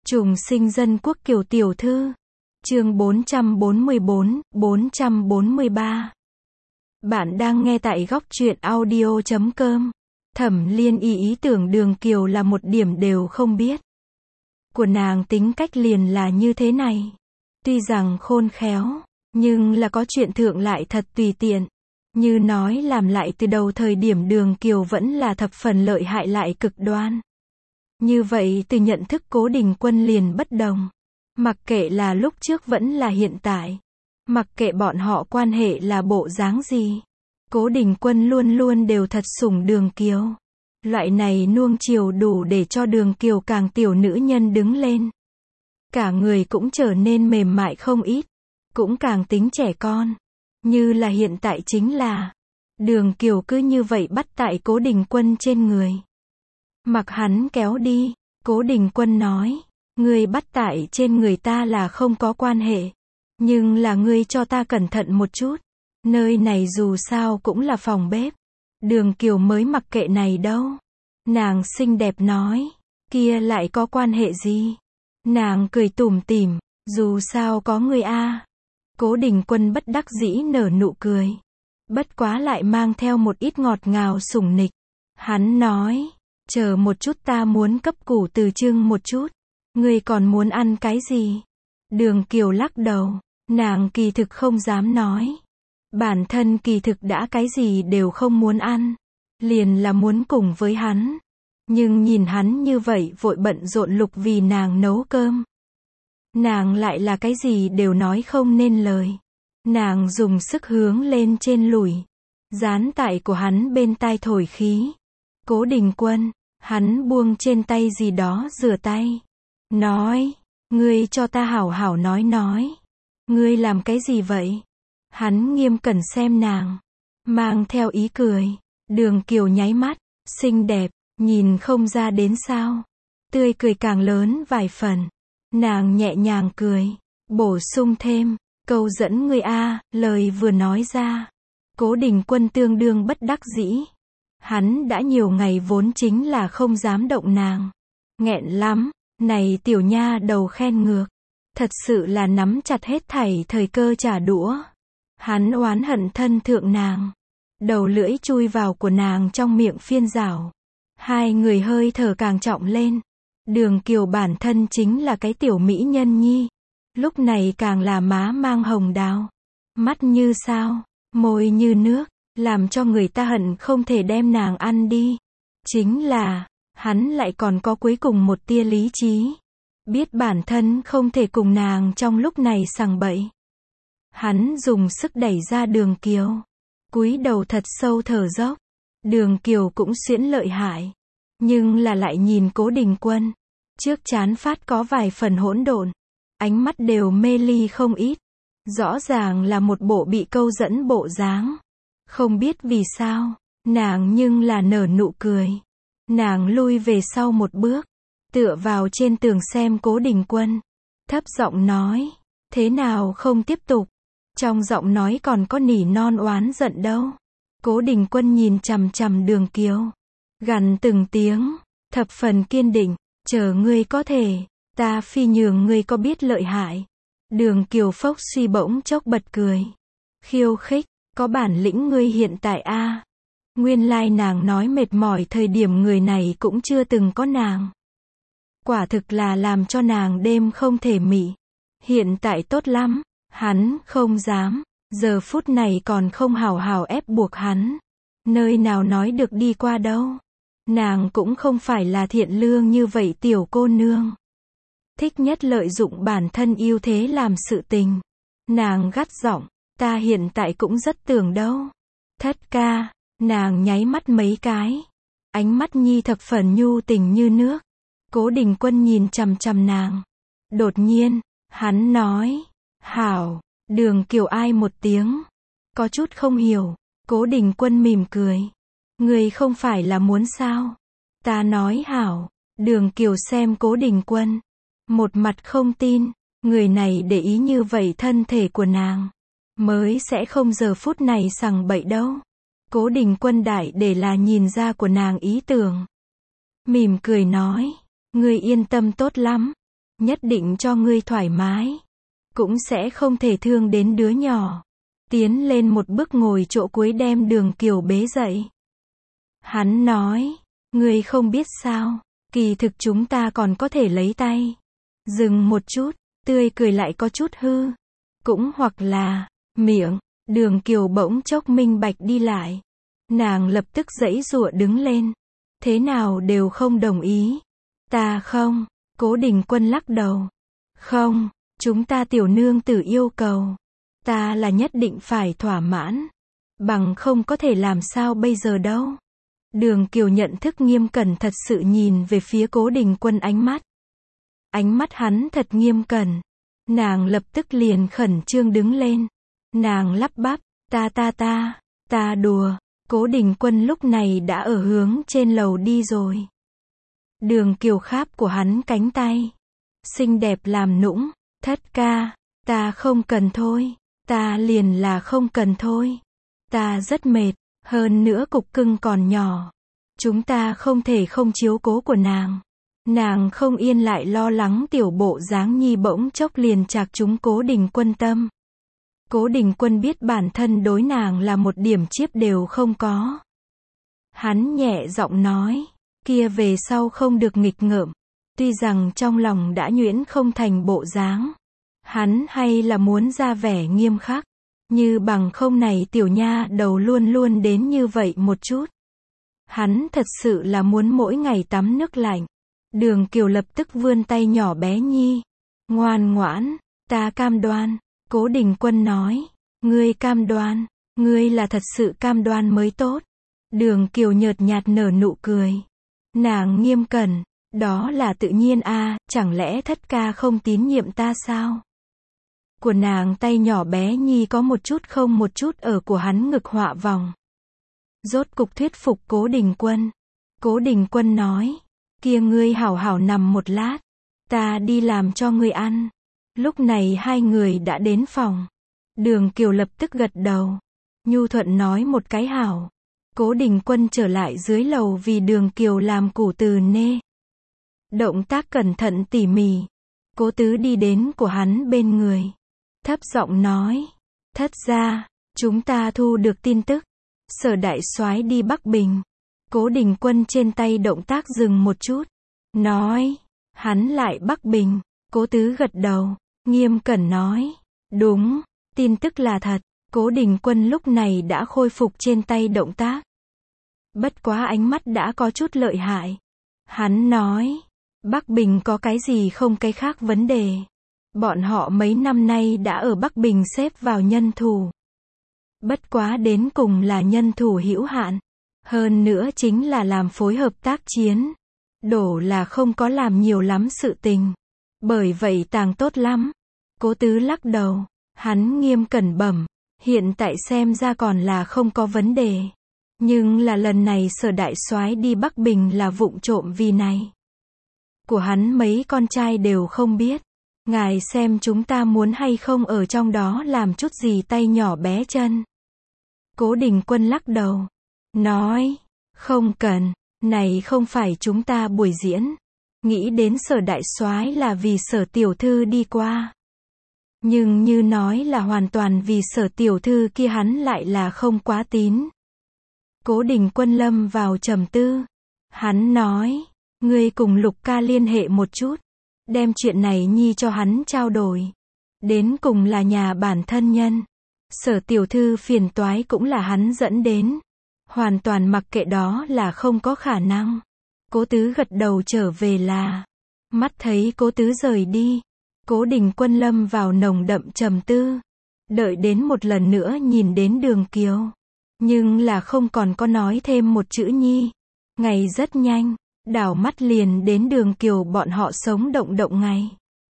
Trùng sinh dân quốc Kiều tiểu thư. Chương 444-443. Bạn đang nghe tại góc truyện audio.com. Thẩm Liên ý tưởng Đường Kiều là một điểm đều không biết. Của nàng tính cách liền là như thế này. Tuy rằng khôn khéo, nhưng là có chuyện thượng lại thật tùy tiện. Như nói làm lại từ đầu thời điểm Đường Kiều vẫn là thập phần lợi hại lại cực đoan. Như vậy từ nhận thức Cố Đình Quân liền bất đồng. Mặc kệ là lúc trước vẫn là hiện tại. Mặc kệ bọn họ quan hệ là bộ dáng gì. Cố Đình Quân luôn luôn đều thật sủng Đường Kiều. Loại này nuông chiều đủ để cho Đường Kiều càng tiểu nữ nhân đứng lên. Cả người cũng trở nên mềm mại không ít. Cũng càng tính trẻ con. Như là hiện tại chính là Đường Kiều cứ như vậy bắt tại Cố Đình Quân trên người. Mặc hắn kéo đi, Cố Đình Quân nói, ngươi bắt tại trên người ta là không có quan hệ. Nhưng là ngươi cho ta cẩn thận một chút. Nơi này dù sao cũng là phòng bếp. Đường Kiều mới mặc kệ này đâu. Nàng xinh đẹp nói, kia lại có quan hệ gì? Nàng cười tủm tỉm, dù sao có ngươi a. Cố Đình Quân bất đắc dĩ nở nụ cười. Bất quá lại mang theo một ít ngọt ngào sủng nịch. Hắn nói, chờ một chút ta muốn cấp củ từ trưng một chút. Ngươi còn muốn ăn cái gì? Đường Kiều lắc đầu, nàng kỳ thực không dám nói. Bản thân kỳ thực đã cái gì đều không muốn ăn. Liền là muốn cùng với hắn. Nhưng nhìn hắn như vậy vội bận rộn lục vì nàng nấu cơm. Nàng lại là cái gì đều nói không nên lời. Nàng dùng sức hướng lên trên lùi. Dán tại của hắn bên tai thổi khí. Cố Đình Quân, hắn buông trên tay gì đó rửa tay. Nói, ngươi cho ta hảo hảo nói. Ngươi làm cái gì vậy? Hắn nghiêm cẩn xem nàng. Mang theo ý cười. Đường Kiều nháy mắt, xinh đẹp, nhìn không ra đến sao. Tươi cười càng lớn vài phần. Nàng nhẹ nhàng cười, bổ sung thêm, câu dẫn ngươi a, lời vừa nói ra. Cố Đình Quân tương đương bất đắc dĩ. Hắn đã nhiều ngày vốn chính là không dám động nàng. Nghẹn lắm, này tiểu nha đầu khen ngược. Thật sự là nắm chặt hết thảy thời cơ trả đũa. Hắn oán hận thân thượng nàng. Đầu lưỡi chui vào của nàng trong miệng phiên rảo. Hai người hơi thở càng trọng lên. Đường Kiều bản thân chính là cái tiểu mỹ nhân nhi. Lúc này càng là má mang hồng đào. Mắt như sao, môi như nước, làm cho người ta hận không thể đem nàng ăn đi. Chính là, hắn lại còn có cuối cùng một tia lý trí. Biết bản thân không thể cùng nàng trong lúc này sằng bậy. Hắn dùng sức đẩy ra Đường Kiều. Cúi đầu thật sâu thở dốc. Đường Kiều cũng xuyễn lợi hại. Nhưng là lại nhìn Cố Đình Quân. Trước trán phát có vài phần hỗn độn. Ánh mắt đều mê ly không ít. Rõ ràng là một bộ bị câu dẫn bộ dáng. Không biết vì sao, nàng nhưng là nở nụ cười. Nàng lui về sau một bước. Tựa vào trên tường xem Cố Đình Quân. Thấp giọng nói, thế nào không tiếp tục. Trong giọng nói còn có nỉ non oán giận đâu. Cố Đình Quân nhìn chằm chằm Đường Kiều. Gằn từng tiếng, thập phần kiên định, chờ ngươi có thể, ta phi nhường ngươi có biết lợi hại. Đường Kiều phốc suy bỗng chốc bật cười. Khiêu khích, có bản lĩnh ngươi hiện tại a. Nguyên lai nàng nói mệt mỏi thời điểm người này cũng chưa từng có nàng. Quả thực là làm cho nàng đêm không thể mị. Hiện tại tốt lắm, hắn không dám, giờ phút này còn không hào hào ép buộc hắn. Nơi nào nói được đi qua đâu. Nàng cũng không phải là thiện lương như vậy tiểu cô nương. Thích nhất lợi dụng bản thân ưu thế làm sự tình. Nàng gắt giọng, ta hiện tại cũng rất tưởng đâu. Thất ca, nàng nháy mắt mấy cái. Ánh mắt nhi thập phần nhu tình như nước. Cố Đình Quân nhìn chằm chằm nàng. Đột nhiên, hắn nói, hảo, Đường Kiều ai một tiếng. Có chút không hiểu, Cố Đình Quân mỉm cười. Người không phải là muốn sao? Ta nói hảo. Đường Kiều xem Cố Đình Quân. Một mặt không tin. Người này để ý như vậy thân thể của nàng. Mới sẽ không giờ phút này sằng bậy đâu. Cố Đình Quân đại để là nhìn ra của nàng ý tưởng. Mỉm cười nói. Người yên tâm tốt lắm. Nhất định cho ngươi thoải mái. Cũng sẽ không thể thương đến đứa nhỏ. Tiến lên một bước ngồi chỗ cuối đem Đường Kiều bế dậy. Hắn nói, ngươi không biết sao, kỳ thực chúng ta còn có thể lấy tay. Dừng một chút, tươi cười lại có chút hư. Cũng hoặc là, miệng, Đường Kiều bỗng chốc minh bạch đi lại. Nàng lập tức giãy giụa đứng lên. Thế nào đều không đồng ý. Ta không, Cố Đình Quân lắc đầu. Không, chúng ta tiểu nương tử yêu cầu. Ta là nhất định phải thỏa mãn. Bằng không có thể làm sao bây giờ đâu. Đường Kiều nhận thức nghiêm cẩn thật sự nhìn về phía Cố Đình Quân ánh mắt. Ánh mắt hắn thật nghiêm cẩn. Nàng lập tức liền khẩn trương đứng lên. Nàng lắp bắp, ta đùa. Cố Đình Quân lúc này đã ở hướng trên lầu đi rồi. Đường Kiều kháp của hắn cánh tay. Xinh đẹp làm nũng, thất ca, ta không cần thôi. Ta liền là không cần thôi. Ta rất mệt, hơn nữa cục cưng còn nhỏ. Chúng ta không thể không chiếu cố của nàng. Nàng không yên lại lo lắng tiểu bộ dáng nhi bỗng chốc liền chạc chúng Cố Đình Quân tâm. Cố Đình Quân biết bản thân đối nàng là một điểm chiếp đều không có. Hắn nhẹ giọng nói, kia về sau không được nghịch ngợm. Tuy rằng trong lòng đã nhuyễn không thành bộ dáng. Hắn hay là muốn ra vẻ nghiêm khắc. Như bằng không này tiểu nha đầu luôn luôn đến như vậy một chút. Hắn thật sự là muốn mỗi ngày tắm nước lạnh. Đường Kiều lập tức vươn tay nhỏ bé nhi. Ngoan ngoãn, ta cam đoan. Cố Đình Quân nói, ngươi cam đoan, ngươi là thật sự cam đoan mới tốt. Đường Kiều nhợt nhạt nở nụ cười. Nàng nghiêm cẩn, đó là tự nhiên a, chẳng lẽ thất ca không tín nhiệm ta sao? Của nàng tay nhỏ bé nhi có một chút không một chút ở của hắn ngực họa vòng. Rốt cục thuyết phục Cố Đình Quân. Cố Đình Quân nói, kia ngươi hảo hảo nằm một lát, ta đi làm cho ngươi ăn. Lúc này hai người đã đến phòng. Đường Kiều lập tức gật đầu. Nhu thuận nói một cái hảo. Cố Đình Quân trở lại dưới lầu vì Đường Kiều làm củ từ nê. Động tác cẩn thận tỉ mỉ. Cố Tứ đi đến của hắn bên người. Thấp giọng nói, thất gia, chúng ta thu được tin tức. Sở đại soái đi Bắc Bình. Cố Đình Quân trên tay động tác dừng một chút. Nói, hắn lại Bắc Bình. Cố Tứ gật đầu. Nghiêm cẩn nói, đúng, tin tức là thật. Cố Đình Quân lúc này đã khôi phục trên tay động tác. Bất quá ánh mắt đã có chút lợi hại. Hắn nói, Bắc Bình có cái gì không cái khác vấn đề. Bọn họ mấy năm nay đã ở Bắc Bình xếp vào nhân thủ. Bất quá đến cùng là nhân thủ hữu hạn. Hơn nữa chính là làm phối hợp tác chiến. Đổ là không có làm nhiều lắm sự tình. Bởi vậy tàng tốt lắm. Cố Tứ lắc đầu. Hắn nghiêm cẩn bẩm. Hiện tại xem ra còn là không có vấn đề. Nhưng là lần này Sở đại soái đi Bắc Bình là vụng trộm vì này. Của hắn mấy con trai đều không biết. Ngài xem chúng ta muốn hay không ở trong đó làm chút gì tay nhỏ bé chân. Cố Đình Quân lắc đầu. Nói, không cần, này không phải chúng ta buổi diễn. Nghĩ đến Sở đại soái là vì Sở tiểu thư đi qua. Nhưng như nói là hoàn toàn vì Sở tiểu thư kia hắn lại là không quá tín. Cố Đình Quân lâm vào trầm tư. Hắn nói, ngươi cùng Lục ca liên hệ một chút. Đem chuyện này nhi cho hắn trao đổi. Đến cùng là nhà bản thân nhân. Sở tiểu thư phiền toái cũng là hắn dẫn đến. Hoàn toàn mặc kệ đó là không có khả năng. Cố Tứ gật đầu trở về là. Mắt thấy Cố Tứ rời đi. Cố Đình Quân lâm vào nồng đậm trầm tư. Đợi đến một lần nữa nhìn đến Đường Kiều. Nhưng là không còn có nói thêm một chữ nhi. Ngày rất nhanh. Đảo mắt liền đến Đường Kiều bọn họ sống động động ngày.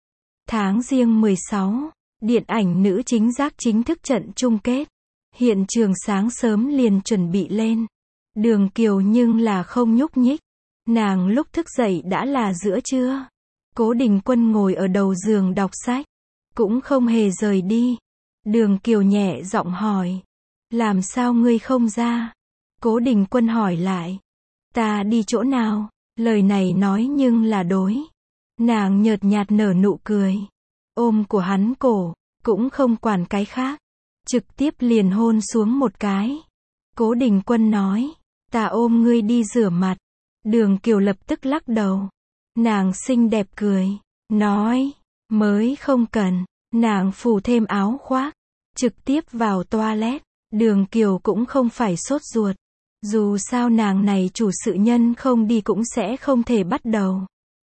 Tháng Giêng 16, điện ảnh nữ chính giác chính thức trận chung kết. Hiện trường sáng sớm liền chuẩn bị lên. Đường Kiều nhưng là không nhúc nhích. Nàng lúc thức dậy đã là giữa trưa. Cố Đình Quân ngồi ở đầu giường đọc sách. Cũng không hề rời đi. Đường Kiều nhẹ giọng hỏi. Làm sao ngươi không ra? Cố Đình Quân hỏi lại. Ta đi chỗ nào? Lời này nói nhưng là đối. Nàng nhợt nhạt nở nụ cười. Ôm của hắn cổ, cũng không quản cái khác. Trực tiếp liền hôn xuống một cái. Cố Đình Quân nói, ta ôm ngươi đi rửa mặt. Đường Kiều lập tức lắc đầu. Nàng xinh đẹp cười, nói, mới không cần. Nàng phủ thêm áo khoác, trực tiếp vào toilet. Đường Kiều cũng không phải sốt ruột. Dù sao nàng này chủ sự nhân không đi cũng sẽ không thể bắt đầu.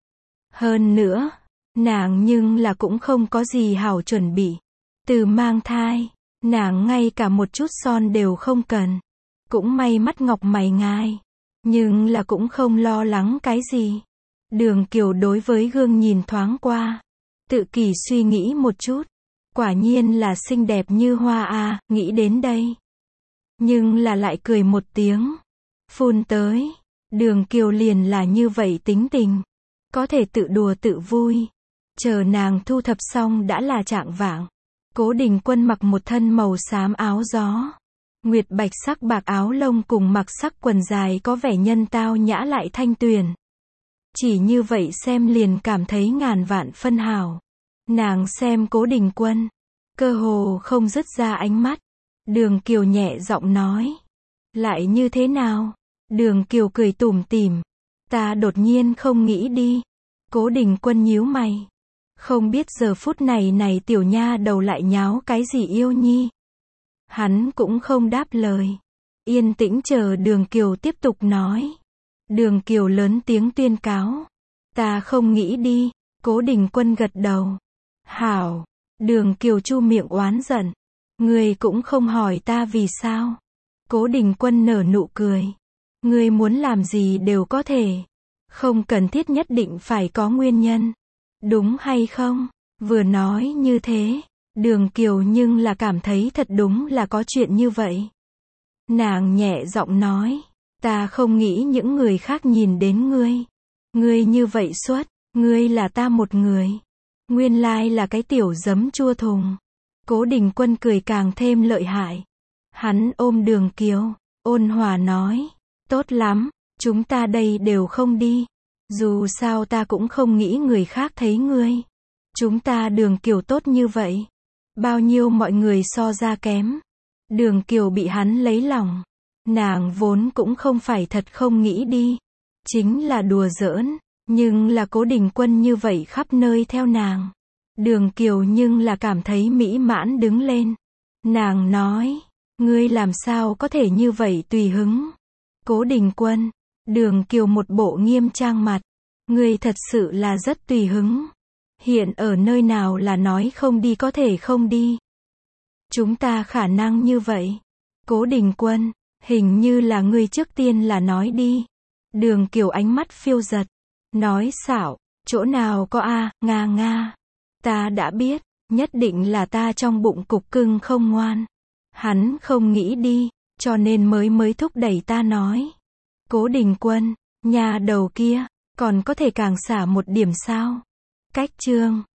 Hơn nữa, nàng nhưng là cũng không có gì hảo chuẩn bị. Từ mang thai, nàng ngay cả một chút son đều không cần. Cũng may mắt ngọc mày ngai. Nhưng là cũng không lo lắng cái gì. Đường Kiều đối với gương nhìn thoáng qua. Tự kỷ suy nghĩ một chút. Quả nhiên là xinh đẹp như hoa à, nghĩ đến đây. Nhưng là lại cười một tiếng. Phun tới. Đường Kiều liền là như vậy tính tình. Có thể tự đùa tự vui. Chờ nàng thu thập xong đã là chạng vạng. Cố Đình Quân mặc một thân màu xám áo gió. Nguyệt bạch sắc bạc áo lông cùng mặc sắc quần dài có vẻ nhân tao nhã lại thanh tuyền. Chỉ như vậy xem liền cảm thấy ngàn vạn phân hảo. Nàng xem Cố Đình Quân. Cơ hồ không dứt ra ánh mắt. Đường Kiều nhẹ giọng nói. Lại như thế nào? Đường Kiều cười tủm tỉm. Ta đột nhiên không nghĩ đi. Cố Đình Quân nhíu mày. Không biết giờ phút này tiểu nha đầu lại nháo cái gì yêu nhi. Hắn cũng không đáp lời. Yên tĩnh chờ Đường Kiều tiếp tục nói. Đường Kiều lớn tiếng tuyên cáo. Ta không nghĩ đi. Cố Đình Quân gật đầu. Hảo. Đường Kiều chu miệng oán giận. Ngươi cũng không hỏi ta vì sao. Cố Đình Quân nở nụ cười. Ngươi muốn làm gì đều có thể. Không cần thiết nhất định phải có nguyên nhân. Đúng hay không? Vừa nói như thế. Đường Kiều nhưng là cảm thấy thật đúng là có chuyện như vậy. Nàng nhẹ giọng nói. Ta không nghĩ những người khác nhìn đến ngươi. Ngươi như vậy suốt. Ngươi là ta một người. Nguyên lai là cái tiểu giấm chua thùng. Cố Đình Quân cười càng thêm lợi hại. Hắn ôm Đường Kiều. Ôn hòa nói. Tốt lắm. Chúng ta đây đều không đi. Dù sao ta cũng không nghĩ người khác thấy ngươi. Chúng ta Đường Kiều tốt như vậy. Bao nhiêu mọi người so ra kém. Đường Kiều bị hắn lấy lòng. Nàng vốn cũng không phải thật không nghĩ đi. Chính là đùa giỡn. Nhưng là Cố Đình Quân như vậy khắp nơi theo nàng. Đường Kiều nhưng là cảm thấy mỹ mãn đứng lên. Nàng nói. Ngươi làm sao có thể như vậy tùy hứng. Cố Đình Quân. Đường Kiều một bộ nghiêm trang mặt. Ngươi thật sự là rất tùy hứng. Hiện ở nơi nào là nói không đi có thể không đi. Chúng ta khả năng như vậy. Cố Đình Quân. Hình như là ngươi trước tiên là nói đi. Đường Kiều ánh mắt phiêu giật. Nói xảo. Chỗ nào có a, nga nga. Ta đã biết. Nhất định là ta trong bụng cục cưng không ngoan. Hắn không nghĩ đi. Cho nên mới thúc đẩy ta nói. Cố Đình Quân. Nhà đầu kia. Còn có thể càng xả một điểm sao? Cách chương.